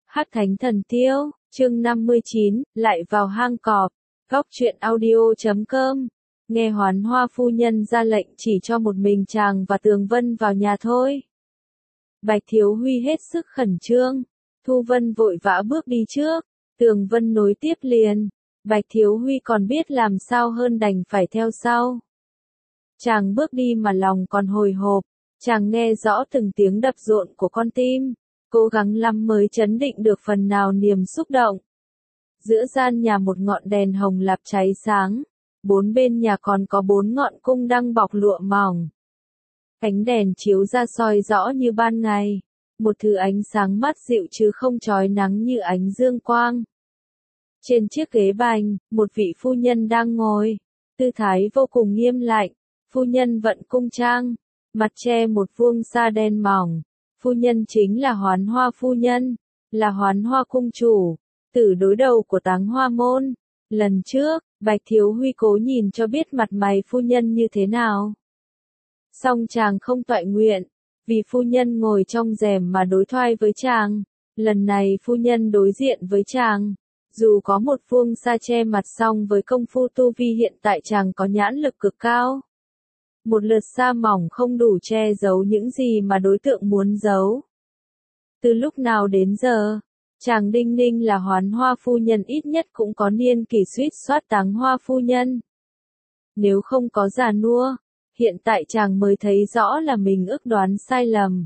Hắc Thánh Thần Tiêu, chương 59, lại vào hang cọp. Góc truyện audio.com. Nghe Hoán Hoa phu nhân ra lệnh chỉ cho một mình chàng và Tường Vân vào nhà thôi. Bạch Thiếu Huy hết sức khẩn trương. Thu Vân vội vã bước đi trước. Tường Vân nối tiếp liền. Bạch Thiếu Huy còn biết làm sao hơn đành phải theo sau. Chàng bước đi mà lòng còn hồi hộp. Chàng nghe rõ từng tiếng đập rộn của con tim. Cố gắng lắm mới trấn định được phần nào niềm xúc động. Giữa gian nhà một ngọn đèn hồng lạp cháy sáng. Bốn bên nhà còn có 4 ngọn cung đăng bọc lụa mỏng. Ánh đèn chiếu ra soi rõ như ban ngày. Một thứ ánh sáng mát dịu chứ không chói nắng như ánh dương quang. Trên chiếc ghế bành, một vị phu nhân đang ngồi. Tư thái vô cùng nghiêm lạnh. Phu nhân vận cung trang. Mặt che một vuông sa đen mỏng. Phu nhân chính là Hoán Hoa phu nhân. Là Hoán Hoa cung chủ. Tử đối đầu của Táng Hoa môn. Lần trước, Bạch Thiếu Huy cố nhìn cho biết mặt mày phu nhân như thế nào. Song chàng không toại nguyện, vì phu nhân ngồi trong rèm mà đối thoại với chàng. Lần này phu nhân đối diện với chàng. Dù có một vuông sa che mặt song với công phu tu vi hiện tại chàng có nhãn lực cực cao. Một lượt sa mỏng không đủ che giấu những gì mà đối tượng muốn giấu. Từ lúc nào đến giờ, chàng đinh ninh là Hoán Hoa phu nhân ít nhất cũng có niên kỷ suýt soát Táng Hoa phu nhân. Nếu không có già nua, hiện tại chàng mới thấy rõ là mình ước đoán sai lầm.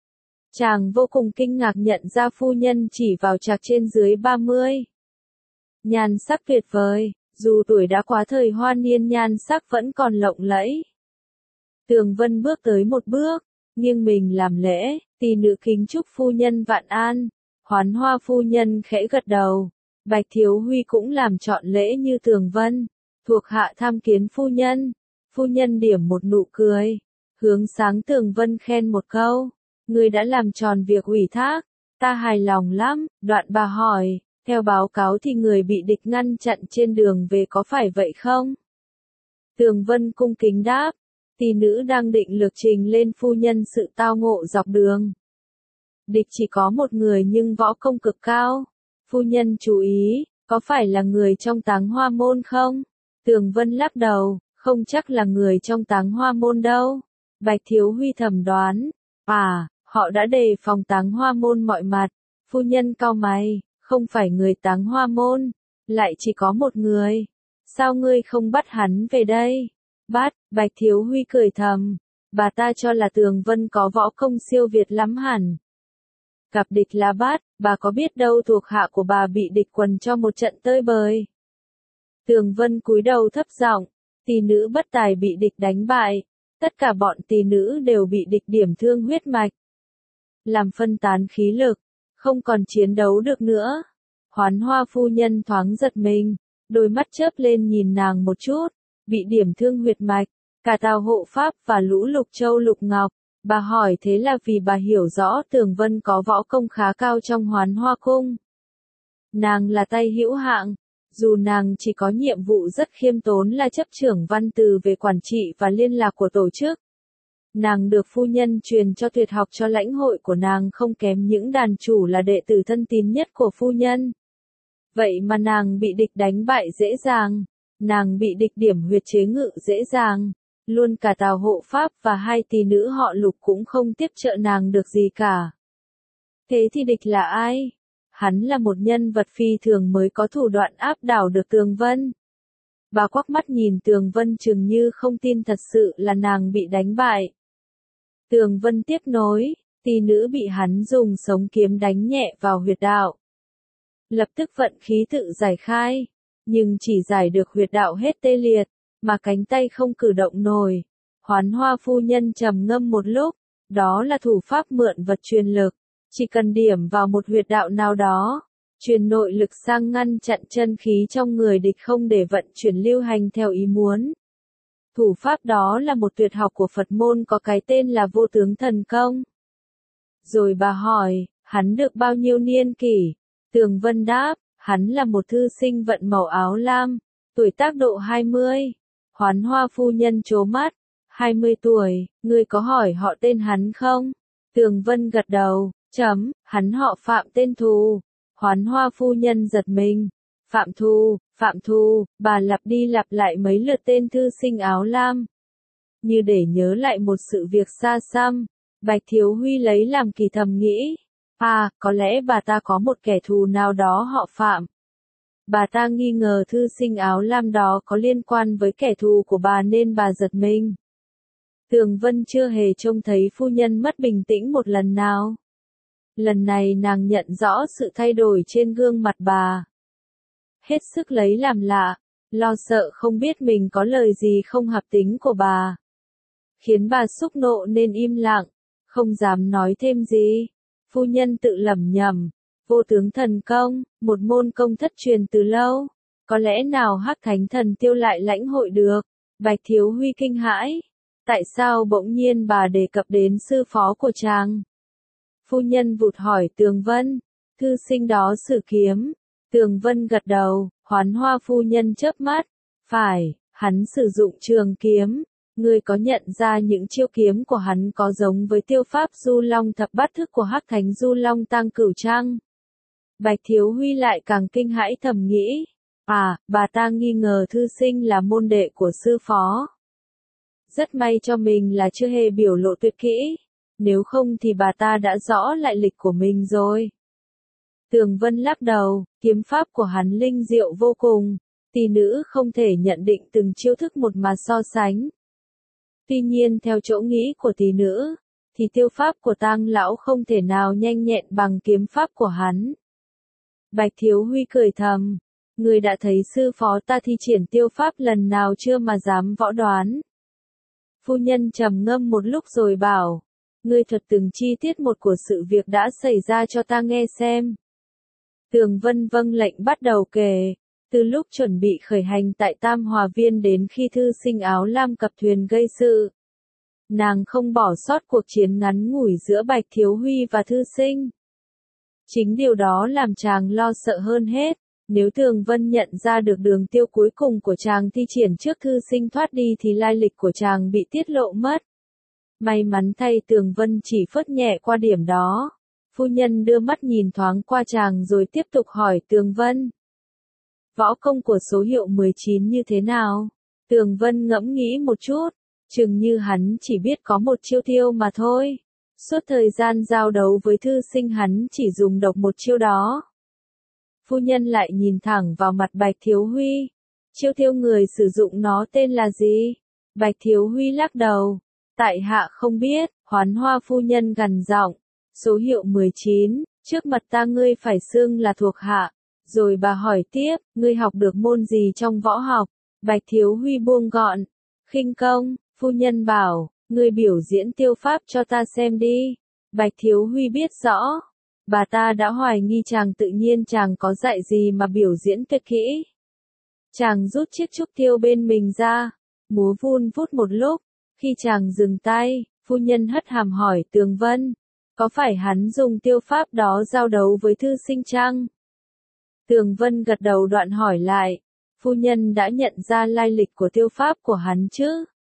Chàng vô cùng kinh ngạc nhận ra phu nhân chỉ vào trạc trên dưới 30. Nhan sắc tuyệt vời, dù tuổi đã quá thời hoa niên nhan sắc vẫn còn lộng lẫy. Tường Vân bước tới một bước, nghiêng mình làm lễ, tỷ nữ kính chúc phu nhân vạn an. Hoán Hoa phu nhân khẽ gật đầu. Bạch Thiếu Huy cũng làm trọn lễ như Tường Vân. Thuộc hạ tham kiến phu nhân. Phu nhân điểm một nụ cười. Hướng sáng Tường Vân khen một câu. Ngươi đã làm tròn việc ủy thác. Ta hài lòng lắm. Đoạn bà hỏi. Theo báo cáo thì người bị địch ngăn chặn trên đường về có phải vậy không? Tường Vân cung kính đáp. Tỷ nữ đang định lược trình lên phu nhân sự tao ngộ dọc đường. Địch chỉ có một người nhưng võ công cực cao. Phu nhân chú ý, có phải là người trong Táng Hoa môn không? Tường Vân lắc đầu, không chắc là người trong Táng Hoa môn đâu. Bạch Thiếu Huy thầm đoán, họ đã đề phòng Táng Hoa môn mọi mặt. Phu nhân cau mày, không phải người Táng Hoa môn, lại chỉ có một người. Sao ngươi không bắt hắn về đây? Bắt, Bạch Thiếu Huy cười thầm, bà ta cho là Tường Vân có võ công siêu việt lắm hẳn. Gặp địch là bắt, bà có biết đâu thuộc hạ của bà bị địch quần cho một trận tơi bời. Tường Vân cúi đầu thấp giọng, tỷ nữ bất tài bị địch đánh bại, tất cả bọn tỷ nữ đều bị địch điểm thương huyết mạch. Làm phân tán khí lực, không còn chiến đấu được nữa. Hoán Hoa phu nhân thoáng giật mình, đôi mắt chớp lên nhìn nàng một chút, bị điểm thương huyết mạch, cả Tào hộ pháp và Lũ Lục Châu Lục Ngọc. Bà hỏi thế là vì bà hiểu rõ Tường Vân có võ công khá cao trong Hoán Hoa cung. Nàng là tay hữu hạng, dù nàng chỉ có nhiệm vụ rất khiêm tốn là chấp trưởng văn từ về quản trị và liên lạc của tổ chức. Nàng được phu nhân truyền cho tuyệt học cho lãnh hội của nàng không kém những đàn chủ là đệ tử thân tín nhất của phu nhân. Vậy mà nàng bị địch đánh bại dễ dàng, nàng bị địch điểm huyệt chế ngự dễ dàng. Luôn cả Tào hộ pháp và 2 tỷ nữ họ Lục cũng không tiếp trợ nàng được gì cả. Thế thì địch là ai? Hắn là một nhân vật phi thường mới có thủ đoạn áp đảo được Tường Vân. Bà quắc mắt nhìn Tường Vân chừng như không tin thật sự là nàng bị đánh bại. Tường Vân tiếp nối, tỷ nữ bị hắn dùng sống kiếm đánh nhẹ vào huyệt đạo. Lập tức vận khí tự giải khai, nhưng chỉ giải được huyệt đạo hết tê liệt. Mà cánh tay không cử động nổi. Hoán Hoa phu nhân trầm ngâm một lúc, đó là thủ pháp mượn vật truyền lực, chỉ cần điểm vào một huyệt đạo nào đó, truyền nội lực sang ngăn chặn chân khí trong người địch không để vận chuyển lưu hành theo ý muốn. Thủ pháp đó là một tuyệt học của Phật môn có cái tên là Vô Tướng Thần Công. Rồi bà hỏi, hắn được bao nhiêu niên kỷ? Tường Vân đáp, hắn là một thư sinh vận màu áo lam, tuổi tác độ 20. Hoán Hoa phu nhân trố mắt, 20 tuổi, ngươi có hỏi họ tên hắn không? Tường Vân gật đầu, hắn họ Phạm tên Thù, Hoán Hoa phu nhân giật mình. Phạm Thu, bà lặp đi lặp lại mấy lượt tên thư sinh áo lam. Như để nhớ lại một sự việc xa xăm, Bạch Thiếu Huy lấy làm kỳ thầm nghĩ. À, có lẽ bà ta có một kẻ thù nào đó họ Phạm. Bà ta nghi ngờ thư sinh áo lam đó có liên quan với kẻ thù của bà nên bà giật mình. Tường Vân chưa hề trông thấy phu nhân mất bình tĩnh một lần nào. Lần này nàng nhận rõ sự thay đổi trên gương mặt bà. Hết sức lấy làm lạ, lo sợ không biết mình có lời gì không hợp tính của bà. Khiến bà xúc nộ nên im lặng, không dám nói thêm gì. Phu nhân tự lẩm nhẩm, vô tướng thần công, một môn công thất truyền từ lâu. Có lẽ nào Hắc Thánh Thần Tiêu lại lãnh hội được? Bạch Thiếu Huy kinh hãi. Tại sao bỗng nhiên bà đề cập đến sư phó của chàng? Phu nhân vụt hỏi Tường Vân, thư sinh đó sử kiếm. Tường Vân gật đầu, Hoán Hoa phu nhân chớp mắt. Phải, hắn sử dụng trường kiếm. Ngươi có nhận ra những chiêu kiếm của hắn có giống với tiêu pháp Du Long thập bát thức của Hắc Thánh Du Long Tăng Cửu Trăng? Bạch Thiếu Huy lại càng kinh hãi thầm nghĩ. À, bà ta nghi ngờ thư sinh là môn đệ của sư phó. Rất may cho mình là chưa hề biểu lộ tuyệt kỹ. Nếu không thì bà ta đã rõ lại lịch của mình rồi. Tường Vân lắc đầu, kiếm pháp của hắn linh diệu vô cùng. Tỷ nữ không thể nhận định từng chiêu thức một mà so sánh. Tuy nhiên theo chỗ nghĩ của tỷ nữ, thì tiêu pháp của Tang lão không thể nào nhanh nhẹn bằng kiếm pháp của hắn. Bạch Thiếu Huy cười thầm, người đã thấy sư phó ta thi triển tiêu pháp lần nào chưa mà dám võ đoán. Phu nhân trầm ngâm một lúc rồi bảo, ngươi thuật từng chi tiết một của sự việc đã xảy ra cho ta nghe xem. Tường Vân vâng lệnh bắt đầu kể. Từ lúc chuẩn bị khởi hành tại Tam Hòa Viên đến khi thư sinh áo lam cập thuyền gây sự. Nàng không bỏ sót cuộc chiến ngắn ngủi giữa Bạch Thiếu Huy và thư sinh. Chính điều đó làm chàng lo sợ hơn hết. Nếu Tường Vân nhận ra được đường tiêu cuối cùng của chàng thi triển trước thư sinh thoát đi thì lai lịch của chàng bị tiết lộ mất. May mắn thay Tường Vân chỉ phớt nhẹ qua điểm đó. Phu nhân đưa mắt nhìn thoáng qua chàng rồi tiếp tục hỏi Tường Vân. Võ công của số hiệu 19 như thế nào? Tường Vân ngẫm nghĩ một chút, chừng như hắn chỉ biết có một chiêu tiêu mà thôi. Suốt thời gian giao đấu với thư sinh hắn chỉ dùng độc một chiêu đó. Phu nhân lại nhìn thẳng vào mặt Bạch Thiếu Huy. Chiêu tiêu người sử dụng nó tên là gì? Bạch Thiếu Huy lắc đầu. Tại hạ không biết, Hoán Hoa phu nhân gằn giọng. Số hiệu 19, trước mặt ta ngươi phải xưng là thuộc hạ. Rồi bà hỏi tiếp, ngươi học được môn gì trong võ học? Bạch Thiếu Huy buông gọn. Khinh công, phu nhân bảo, ngươi biểu diễn tiêu pháp cho ta xem đi. Bạch Thiếu Huy biết rõ. Bà ta đã hoài nghi chàng tự nhiên chàng có dạy gì mà biểu diễn tuyệt kỹ. Chàng rút chiếc trúc tiêu bên mình ra, múa vun vút một lúc. Khi chàng dừng tay, phu nhân hất hàm hỏi Tường Vân. Có phải hắn dùng tiêu pháp đó giao đấu với thư sinh chăng? Tường Vân gật đầu đoạn hỏi lại, phu nhân đã nhận ra lai lịch của tiêu pháp của hắn chứ?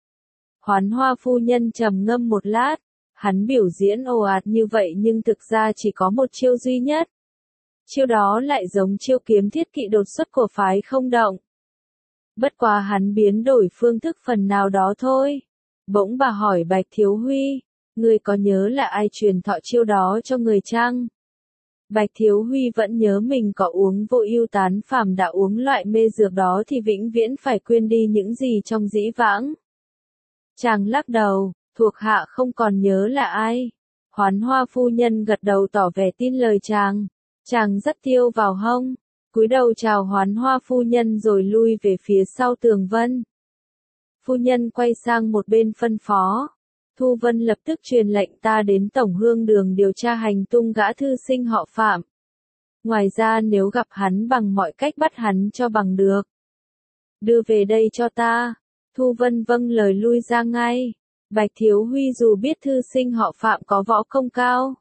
Hoán Hoa phu nhân trầm ngâm một lát, hắn biểu diễn ồ ạt như vậy nhưng thực ra chỉ có một chiêu duy nhất. Chiêu đó lại giống chiêu kiếm thiết kỵ đột xuất của phái không động. Bất quá hắn biến đổi phương thức phần nào đó thôi. Bỗng bà hỏi Bạch Thiếu Huy, người có nhớ là ai truyền thọ chiêu đó cho người chăng? Bạch Thiếu Huy vẫn nhớ mình có uống vô ưu tán phàm đã uống loại mê dược đó thì vĩnh viễn phải quên đi những gì trong dĩ vãng. Chàng lắc đầu, thuộc hạ không còn nhớ là ai. Hoán Hoa phu nhân gật đầu tỏ vẻ tin lời chàng. Chàng dắt tiêu vào hông, cúi đầu chào Hoán Hoa phu nhân rồi lui về phía sau Tường Vân. Phu nhân quay sang một bên phân phó. Thu Vân lập tức truyền lệnh ta đến Tổng Hương Đường điều tra hành tung gã thư sinh họ Phạm. Ngoài ra nếu gặp hắn bằng mọi cách bắt hắn cho bằng được. Đưa về đây cho ta. Thu Vân vâng lời lui ra ngay. Bạch Thiếu Huy dù biết thư sinh họ Phạm có võ công cao.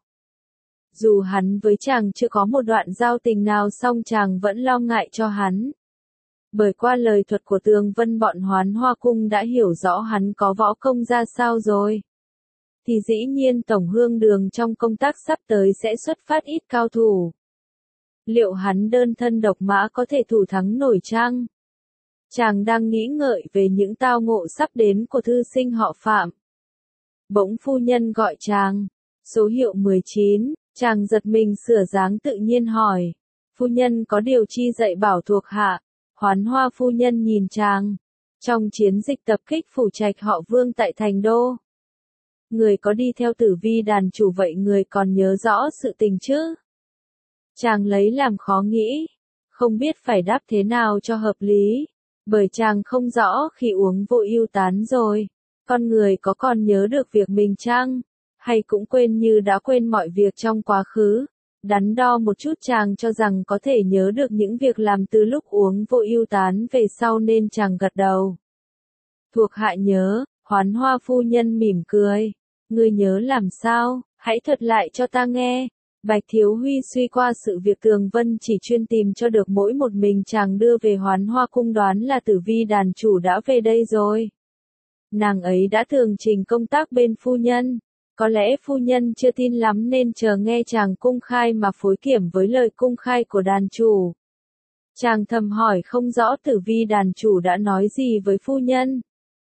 Dù hắn với chàng chưa có một đoạn giao tình nào song chàng vẫn lo ngại cho hắn. Bởi qua lời thuật của Tường Vân bọn Hoán Hoa Cung đã hiểu rõ hắn có võ công ra sao rồi. Thì dĩ nhiên Tổng Hương Đường trong công tác sắp tới sẽ xuất phát ít cao thủ. Liệu hắn đơn thân độc mã có thể thủ thắng nổi chăng? Chàng đang nghĩ ngợi về những tao ngộ sắp đến của thư sinh họ Phạm. Bỗng phu nhân gọi chàng. Số hiệu 19, chàng giật mình sửa dáng tự nhiên hỏi. Phu nhân có điều chi dạy bảo thuộc hạ? Hoán Hoa phu nhân nhìn chàng. Trong chiến dịch tập kích phủ trạch họ Vương tại Thành Đô, người có đi theo Tử Vi đàn chủ, vậy người còn nhớ rõ sự tình chứ? Chàng lấy làm khó nghĩ, không biết phải đáp thế nào cho hợp lý, bởi chàng không rõ khi uống vô ưu tán rồi, con người có còn nhớ được việc mình chăng, hay cũng quên như đã quên mọi việc trong quá khứ. Đắn đo một chút chàng cho rằng có thể nhớ được những việc làm từ lúc uống vô ưu tán về sau nên chàng gật đầu. Thuộc hạ nhớ. Hoán Hoa phu nhân mỉm cười. Ngươi nhớ làm sao, hãy thuật lại cho ta nghe. Bạch Thiếu Huy suy qua sự việc Tường Vân chỉ chuyên tìm cho được mỗi một mình chàng đưa về Hoán Hoa cung, đoán là Tử Vi đàn chủ đã về đây rồi. Nàng ấy đã tường trình công tác bên phu nhân. Có lẽ phu nhân chưa tin lắm nên chờ nghe chàng cung khai mà phối kiểm với lời cung khai của đàn chủ. Chàng thầm hỏi không rõ Tử Vi đàn chủ đã nói gì với phu nhân.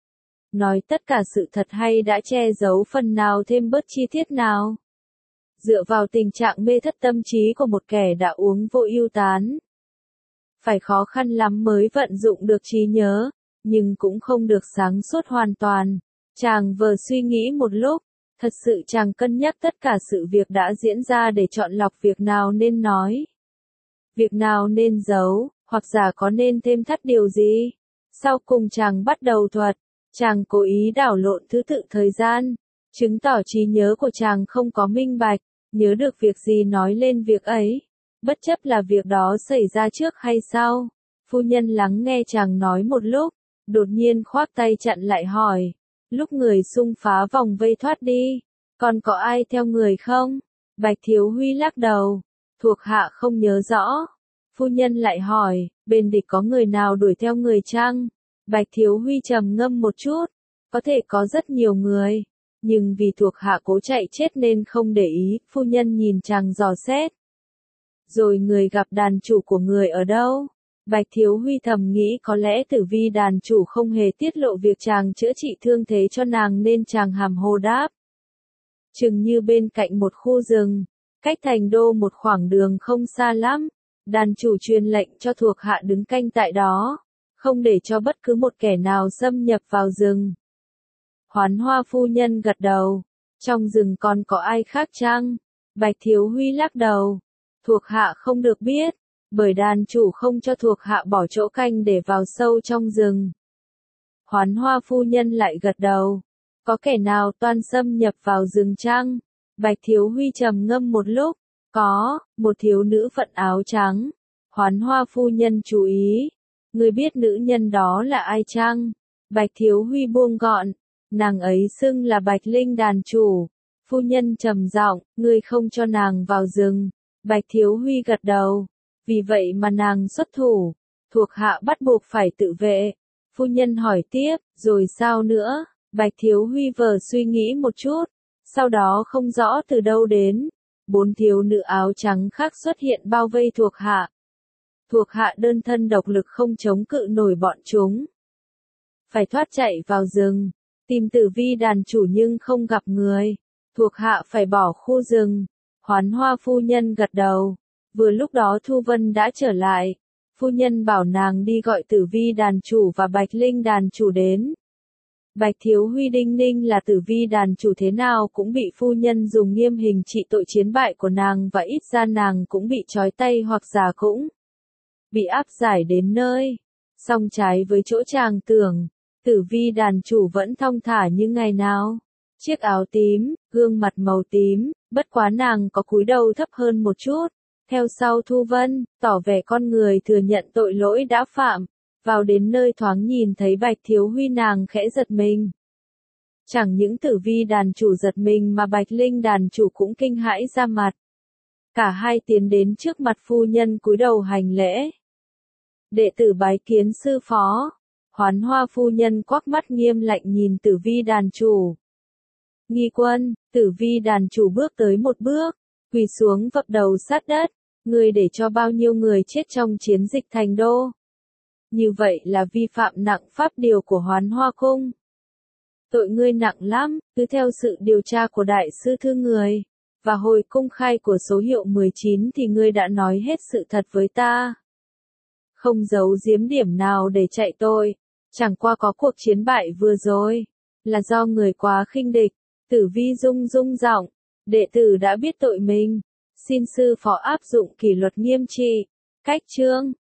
Nói tất cả sự thật hay đã che giấu phần nào thêm bớt chi tiết nào? Dựa vào tình trạng mê thất tâm trí của một kẻ đã uống vô ưu tán, phải khó khăn lắm mới vận dụng được trí nhớ, nhưng cũng không được sáng suốt hoàn toàn. Chàng vừa suy nghĩ một lúc, thật sự chàng cân nhắc tất cả sự việc đã diễn ra để chọn lọc việc nào nên nói, việc nào nên giấu, hoặc giả có nên thêm thắt điều gì. Sau cùng chàng bắt đầu thuật. Chàng cố ý đảo lộn thứ tự thời gian, chứng tỏ trí nhớ của chàng không có minh bạch, nhớ được việc gì nói lên việc ấy, bất chấp là việc đó xảy ra trước hay sau. Phu nhân lắng nghe chàng nói một lúc, đột nhiên khoác tay chặn lại hỏi, lúc người xung phá vòng vây thoát đi, còn có ai theo người không? Bạch Thiếu Huy lắc đầu, thuộc hạ không nhớ rõ. Phu nhân lại hỏi, bên địch có người nào đuổi theo người chăng? Bạch Thiếu Huy trầm ngâm một chút, có thể có rất nhiều người, nhưng vì thuộc hạ cố chạy chết nên không để ý. Phu nhân nhìn chàng dò xét. Rồi người gặp đàn chủ của người ở đâu? Bạch Thiếu Huy thầm nghĩ có lẽ Tử Vi đàn chủ không hề tiết lộ việc chàng chữa trị thương thế cho nàng nên chàng hàm hồ đáp. Chừng như bên cạnh một khu rừng, cách Thành Đô một khoảng đường không xa lắm, đàn chủ truyền lệnh cho thuộc hạ đứng canh tại đó, không để cho bất cứ một kẻ nào xâm nhập vào rừng. Hoán Hoa phu nhân gật đầu. Trong rừng còn có ai khác chăng? Bạch Thiếu Huy lắc đầu. Thuộc hạ không được biết, bởi đàn chủ không cho thuộc hạ bỏ chỗ canh để vào sâu trong rừng. Hoán Hoa phu nhân lại gật đầu. Có kẻ nào toan xâm nhập vào rừng chăng? Bạch Thiếu Huy trầm ngâm một lúc. Có, một thiếu nữ phận áo trắng. Hoán Hoa phu nhân chú ý. Ngươi biết nữ nhân đó là ai chăng? Bạch Thiếu Huy buông gọn. Nàng ấy xưng là Bạch Linh đàn chủ. Phu nhân trầm giọng, ngươi không cho nàng vào rừng. Bạch Thiếu Huy gật đầu. Vì vậy mà nàng xuất thủ. Thuộc hạ bắt buộc phải tự vệ. Phu nhân hỏi tiếp, rồi sao nữa? Bạch Thiếu Huy vờ suy nghĩ một chút. Sau đó không rõ từ đâu đến. 4 thiếu nữ áo trắng khác xuất hiện bao vây thuộc hạ. Thuộc hạ đơn thân độc lực không chống cự nổi bọn chúng. Phải thoát chạy vào rừng, tìm Tử Vi đàn chủ nhưng không gặp người. Thuộc hạ phải bỏ khu rừng. Hoán Hoa phu nhân gật đầu. Vừa lúc đó Thu Vân đã trở lại. Phu nhân bảo nàng đi gọi Tử Vi đàn chủ và Bạch Linh đàn chủ đến. Bạch Thiếu Huy đinh ninh là Tử Vi đàn chủ thế nào cũng bị phu nhân dùng nghiêm hình trị tội chiến bại của nàng, và ít ra nàng cũng bị trói tay hoặc giả cũng bị áp giải đến nơi. Song trái với chỗ chàng tưởng, Tử Vi đàn chủ vẫn thong thả như ngày nào. Chiếc áo tím, gương mặt màu tím, bất quá nàng có cúi đầu thấp hơn một chút. Theo sau Thu Vân, tỏ vẻ con người thừa nhận tội lỗi đã phạm. Vào đến nơi thoáng nhìn thấy Bạch Thiếu Huy nàng khẽ giật mình. Chẳng những Tử Vi đàn chủ giật mình mà Bạch Linh đàn chủ cũng kinh hãi ra mặt. Cả hai tiến đến trước mặt phu nhân cúi đầu hành lễ. Đệ tử bái kiến sư phó. Hoán Hoa phu nhân quắc mắt nghiêm lạnh nhìn Tử Vi đàn chủ. Nghi quân, Tử Vi đàn chủ bước tới một bước, quỳ xuống vập đầu sát đất, Ngươi để cho bao nhiêu người chết trong chiến dịch thành đô. Như vậy là vi phạm nặng pháp điều của Hoán Hoa Cung. Tội ngươi nặng lắm, cứ theo sự điều tra của đại sư thư người, và hồi công khai của số hiệu 19 thì ngươi đã nói hết sự thật với ta. Không giấu giếm điểm nào để chạy tội, chẳng qua có cuộc chiến bại vừa rồi, là do người quá khinh địch. Tử Vi rung giọng, đệ tử đã biết tội mình, xin sư phó áp dụng kỷ luật nghiêm trị. Cách chương